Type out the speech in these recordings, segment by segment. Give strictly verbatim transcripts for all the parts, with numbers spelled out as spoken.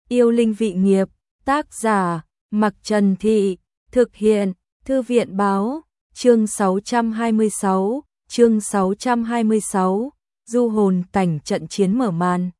Yêu linh vị nghiệp, tác giả, Mặc Trần Thị, thực hiện, Thư viện báo, chương sáu trăm hai mươi sáu, chương sáu trăm hai mươi sáu, du hồn cảnh trận chiến mở màn.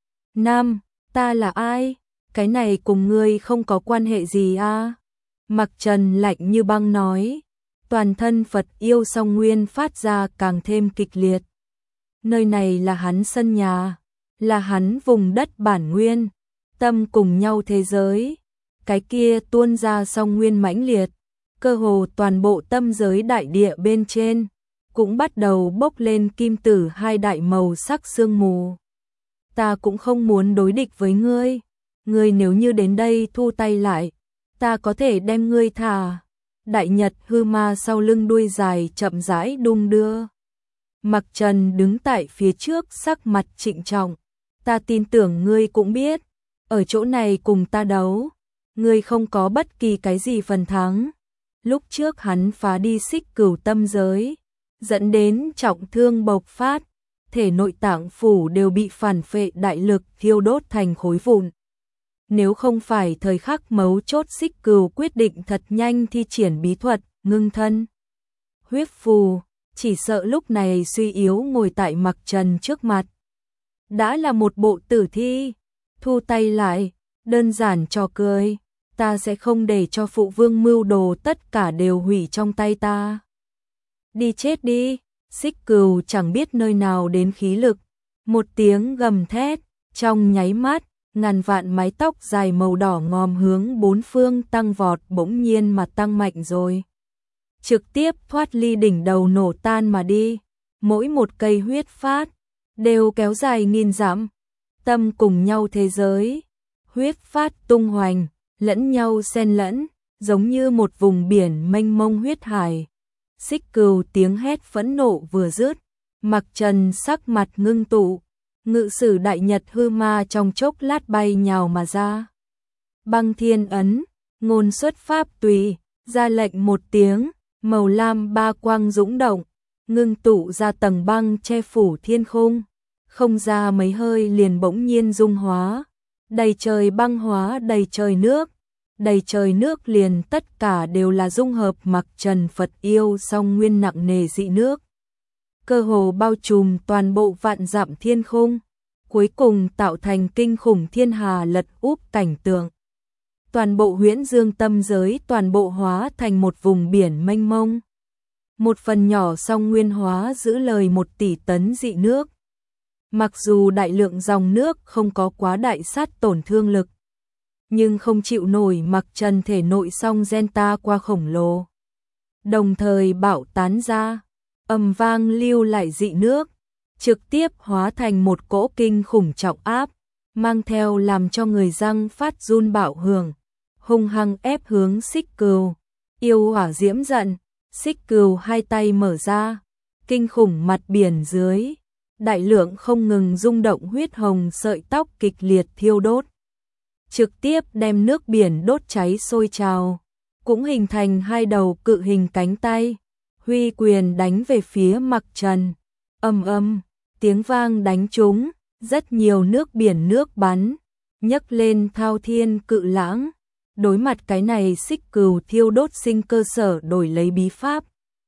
Nam, ta là ai? Cái này cùng ngươi không có quan hệ gì à? Mặc Trần lạnh như băng nói, toàn thân Phật yêu song nguyên phát ra càng thêm kịch liệt. Nơi này là hắn sân nhà, là hắn vùng đất bản nguyên, tâm cùng nhau thế giới. Cái kia tuôn ra song nguyên mãnh liệt, cơ hồ toàn bộ tâm giới đại địa bên trên cũng bắt đầu bốc lên kim tử hai đại màu sắc sương mù. Ta cũng không muốn đối địch với ngươi, ngươi nếu như đến đây thu tay lại, ta có thể đem ngươi thả. Đại Nhật hư ma sau lưng đuôi dài chậm rãi đung đưa. Mặc Trần đứng tại phía trước sắc mặt trịnh trọng, ta tin tưởng ngươi cũng biết, ở chỗ này cùng ta đấu, ngươi không có bất kỳ cái gì phần thắng. Lúc trước hắn phá đi xích cửu tâm giới, dẫn đến trọng thương bộc phát, thể nội tạng phủ đều bị phản phệ đại lực thiêu đốt thành khối vụn. Nếu không phải thời khắc mấu chốt xích cửu quyết định thật nhanh thi triển bí thuật, ngưng thân, huyết phù, chỉ sợ lúc này suy yếu ngồi tại Mặc Trần trước mặt. Đã là một bộ tử thi, thu tay lại, đơn giản trò cười, ta sẽ không để cho phụ vương mưu đồ tất cả đều hủy trong tay ta. Đi chết đi, xích cừu chẳng biết nơi nào đến khí lực, một tiếng gầm thét, trong nháy mắt, ngàn vạn mái tóc dài màu đỏ ngòm hướng bốn phương tăng vọt bỗng nhiên mà tăng mạnh rồi. Trực tiếp thoát ly đỉnh đầu nổ tan mà đi, mỗi một cây huyết phát, đều kéo dài nghìn dặm, tâm cùng nhau thế giới, huyết phát tung hoành, lẫn nhau xen lẫn, giống như một vùng biển mênh mông huyết hải. Xích cừu tiếng hét phẫn nộ vừa dứt, Mặc Trần sắc mặt ngưng tụ, ngự sử đại nhật hư ma trong chốc lát bay nhào mà ra. Băng thiên ấn, ngôn xuất pháp tùy, ra lệnh một tiếng, màu lam ba quang dũng động, ngưng tụ ra tầng băng che phủ thiên khung, không ra mấy hơi liền bỗng nhiên dung hóa, đầy trời băng hóa đầy trời nước, đầy trời nước liền tất cả đều là dung hợp Mặc Trần Phật yêu song nguyên nặng nề dị nước. Cơ hồ bao trùm toàn bộ vạn dặm thiên khung, cuối cùng tạo thành kinh khủng thiên hà lật úp cảnh tượng. Toàn bộ huyễn dương tâm giới toàn bộ hóa thành một vùng biển mênh mông. Một phần nhỏ song nguyên hóa giữ lời một tỷ tấn dị nước. Mặc dù đại lượng dòng nước không có quá đại sát tổn thương lực, nhưng không chịu nổi Mặc Trần thể nội song Genta qua khổng lồ. Đồng thời bạo tán ra, ầm vang lưu lại dị nước, trực tiếp hóa thành một cỗ kinh khủng trọng áp, mang theo làm cho người răng phát run bạo hưởng, hung hăng ép hướng xích cừu. Yêu hỏa diễm giận, xích cừu hai tay mở ra, kinh khủng mặt biển dưới, đại lượng không ngừng rung động huyết hồng sợi tóc kịch liệt thiêu đốt, trực tiếp đem nước biển đốt cháy sôi trào, cũng hình thành hai đầu cự hình cánh tay, huy quyền đánh về phía Mặc Trần. Ầm ầm, tiếng vang đánh trúng, rất nhiều nước biển nước bắn, nhấc lên thao thiên cự lãng. Đối mặt cái này xích cừu thiêu đốt sinh cơ sở đổi lấy bí pháp,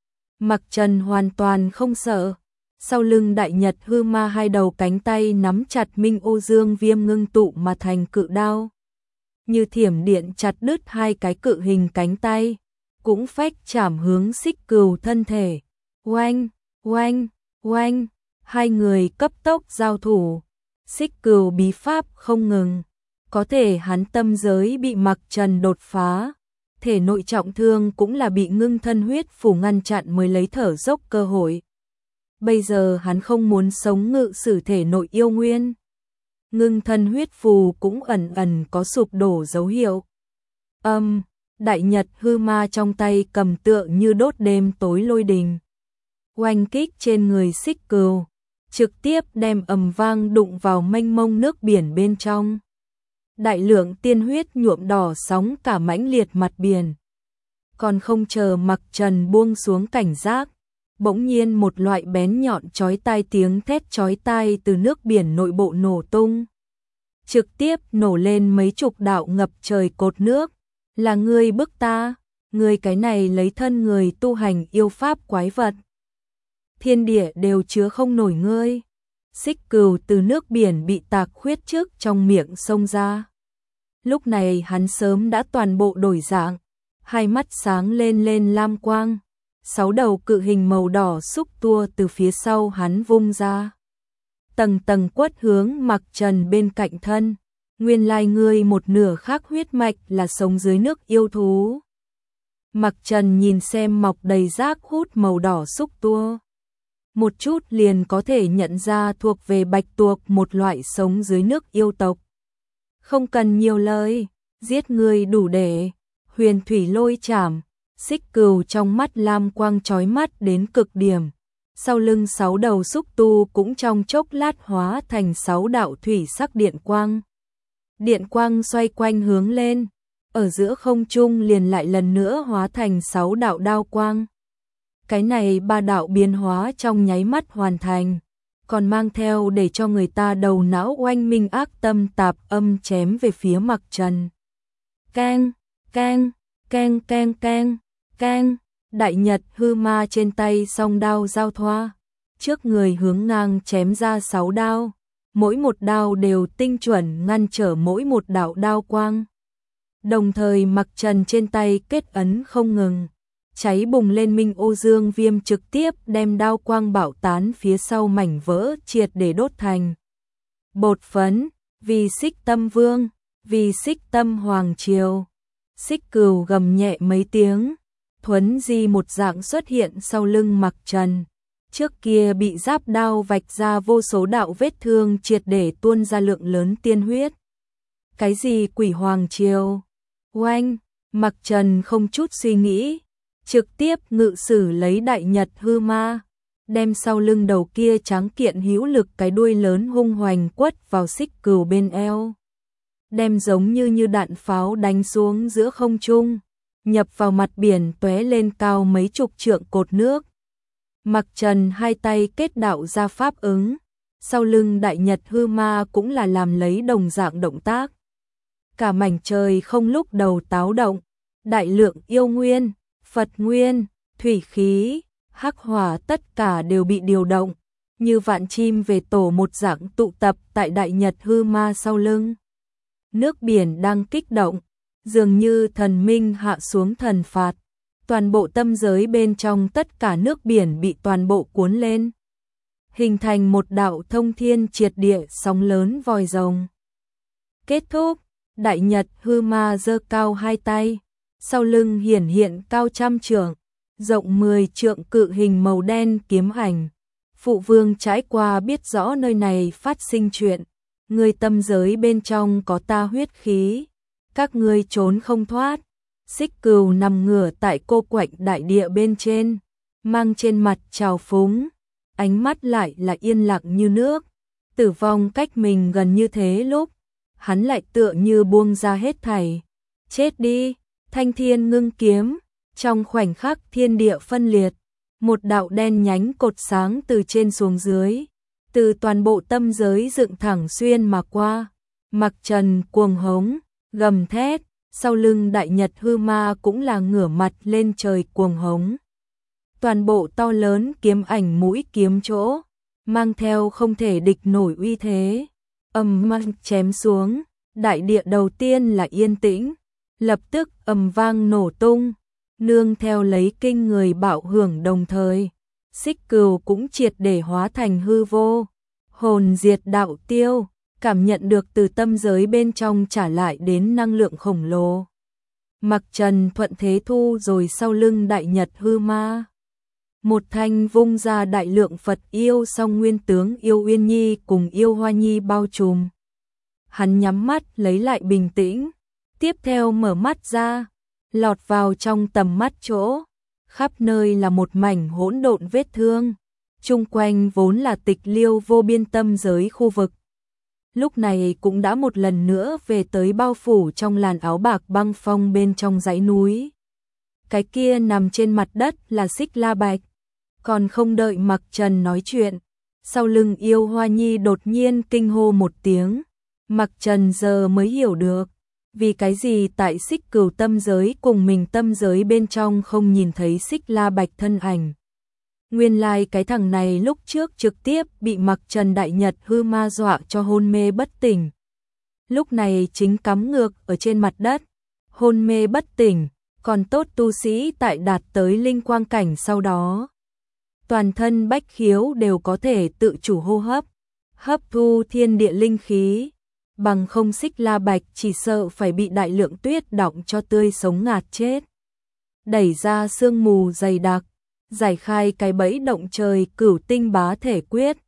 Mặc Trần hoàn toàn không sợ. Sau lưng đại nhật hư ma hai đầu cánh tay nắm chặt minh ô dương viêm ngưng tụ mà thành cự đao, như thiểm điện chặt đứt hai cái cự hình cánh tay, cũng phách chảm hướng xích cừu thân thể. Oanh, oanh, oanh, hai người cấp tốc giao thủ, xích cừu bí pháp không ngừng, có thể hắn tâm giới bị Mặc Trần đột phá, thể nội trọng thương cũng là bị ngưng thân huyết phủ ngăn chặn mới lấy thở dốc cơ hội. Bây giờ hắn không muốn sống ngự sử thể nội yêu nguyên, ngưng thân huyết phù cũng ẩn ẩn có sụp đổ dấu hiệu. Âm, đại nhật hư ma trong tay cầm tựa như đốt đêm tối lôi đình, oanh kích trên người xích cừu, trực tiếp đem ầm vang đụng vào mênh mông nước biển bên trong. Đại lượng tiên huyết nhuộm đỏ sóng cả mãnh liệt mặt biển. Còn không chờ Mặc Trần buông xuống cảnh giác, bỗng nhiên một loại bén nhọn chói tai tiếng thét chói tai từ nước biển nội bộ nổ tung. trực tiếp nổ lên mấy chục đạo ngập trời cột nước. Là ngươi bức ta, ngươi cái này lấy thân người tu hành yêu pháp quái vật. Thiên địa đều chứa không nổi ngươi. Xích Cừu từ nước biển bị tạc khuyết trước trong miệng xông ra. Lúc này hắn sớm đã toàn bộ đổi dạng, hai mắt sáng lên lên lam quang. Sáu đầu cự hình màu đỏ xúc tua từ phía sau hắn vung ra. Tầng tầng quất hướng Mặc Trần bên cạnh thân. Nguyên lai ngươi một nửa khác huyết mạch là sống dưới nước yêu thú. Mặc Trần nhìn xem mọc đầy rác hút màu đỏ xúc tua. Một chút liền có thể nhận ra thuộc về bạch tuộc, một loại sống dưới nước yêu tộc. Không cần nhiều lời, giết người đủ để. Huyền thủy lôi chảm, Xích Cừu trong mắt lam quang chói mắt đến cực điểm. Sau lưng sáu đầu xúc tu cũng trong chốc lát hóa thành sáu đạo thủy sắc điện quang. Điện quang xoay quanh hướng lên, ở giữa không trung liền lại lần nữa hóa thành sáu đạo đao quang. Cái này ba đạo biến hóa trong nháy mắt hoàn thành, còn mang theo để cho người ta đầu não oanh minh ác tâm tạp âm chém về phía Mặc Trần. Keng, keng, keng keng keng, keng, đại nhật hư ma trên tay song đao giao thoa, trước người hướng ngang chém ra sáu đao, mỗi một đao đều tinh chuẩn ngăn trở mỗi một đạo đao quang. Đồng thời Mặc Trần trên tay kết ấn không ngừng, cháy bùng lên minh ô dương viêm trực tiếp đem đao quang bạo tán phía sau mảnh vỡ triệt để đốt thành bột phấn. Vì Xích Tâm Vương, vì Xích Tâm Hoàng Triều. Xích Cừu gầm nhẹ mấy tiếng, thuấn di một dạng xuất hiện sau lưng Mặc Trần. Trước kia bị giáp đao vạch ra vô số đạo vết thương, triệt để tuôn ra lượng lớn tiên huyết. Cái gì Quỷ Hoàng Triều? Oanh, Mặc Trần không chút suy nghĩ, trực tiếp ngự sử lấy đại nhật hư ma, đem sau lưng đầu kia tráng kiện hữu lực cái đuôi lớn hung hoành quất vào Xích Cừu bên eo. Đem giống như như đạn pháo đánh xuống giữa không trung, nhập vào mặt biển tóe lên cao mấy chục trượng cột nước. Mặc Trần hai tay kết đạo ra pháp ứng, sau lưng đại nhật hư ma cũng là làm lấy đồng dạng động tác. Cả mảnh trời không lúc đầu táo động, đại lượng yêu nguyên, Phật nguyên, thủy khí, hắc hỏa tất cả đều bị điều động, như vạn chim về tổ một dạng tụ tập tại đại nhật hư ma sau lưng. Nước biển đang kích động, dường như thần minh hạ xuống thần phạt. Toàn bộ tâm giới bên trong tất cả nước biển bị toàn bộ cuốn lên, hình thành một đạo thông thiên triệt địa sóng lớn vòi rồng. Kết thúc, đại nhật hư ma giơ cao hai tay, sau lưng hiển hiện cao trăm trượng, rộng mười trượng cự hình màu đen kiếm ảnh. Phụ vương trải qua biết rõ nơi này phát sinh chuyện, người tâm giới bên trong có ta huyết khí, các ngươi trốn không thoát. Xích Cừu nằm ngửa tại cô quạnh đại địa bên trên, mang trên mặt trào phúng, ánh mắt lại là yên lặng như nước. Tử vong cách mình gần như thế lúc, hắn lại tựa như buông ra hết thảy. Chết đi, thanh thiên ngưng kiếm, trong khoảnh khắc thiên địa phân liệt, một đạo đen nhánh cột sáng từ trên xuống dưới, từ toàn bộ tâm giới dựng thẳng xuyên mà qua. Mặc Trần cuồng hống, gầm thét, sau lưng đại nhật hư ma cũng là ngửa mặt lên trời cuồng hống. Toàn bộ to lớn kiếm ảnh mũi kiếm chỗ, mang theo không thể địch nổi uy thế, ầm mang chém xuống, đại địa đầu tiên là yên tĩnh, lập tức ầm vang nổ tung, nương theo lấy kinh người bạo hưởng đồng thời. Xích Cừu cũng triệt để hóa thành hư vô, hồn diệt đạo tiêu, cảm nhận được từ tâm giới bên trong trả lại đến năng lượng khổng lồ. Mặc Trần thuận thế thu rồi sau lưng đại nhật hư ma. Một thanh vung ra đại lượng Phật yêu song nguyên tướng yêu Uyên Nhi cùng yêu Hoa Nhi bao trùm. Hắn nhắm mắt lấy lại bình tĩnh, tiếp theo mở mắt ra, lọt vào trong tầm mắt chỗ, khắp nơi là một mảnh hỗn độn vết thương, chung quanh vốn là tịch liêu vô biên tâm giới khu vực. Lúc này cũng đã một lần nữa về tới bao phủ trong làn áo bạc băng phong bên trong dãy núi. Cái kia nằm trên mặt đất là Xích La Bạch. Còn không đợi Mặc Trần nói chuyện, sau lưng yêu Hoa Nhi đột nhiên kinh hô một tiếng, Mặc Trần giờ mới hiểu được, vì cái gì tại Xích Cửu tâm giới cùng mình tâm giới bên trong không nhìn thấy Xích La Bạch thân ảnh. Nguyên lai like cái thằng này lúc trước trực tiếp bị Mặc Trần Đại Nhật hư ma dọa cho hôn mê bất tỉnh. Lúc này chính cắm ngược ở trên mặt đất, hôn mê bất tỉnh, còn tốt tu sĩ tại đạt tới linh quang cảnh sau đó. Toàn thân bách khiếu đều có thể tự chủ hô hấp, hấp thu thiên địa linh khí, bằng không Xích La Bạch chỉ sợ phải bị đại lượng tuyết đọng cho tươi sống ngạt chết. Đẩy ra sương mù dày đặc, giải khai cái bẫy động trời Cửu Tinh Bá Thể Quyết,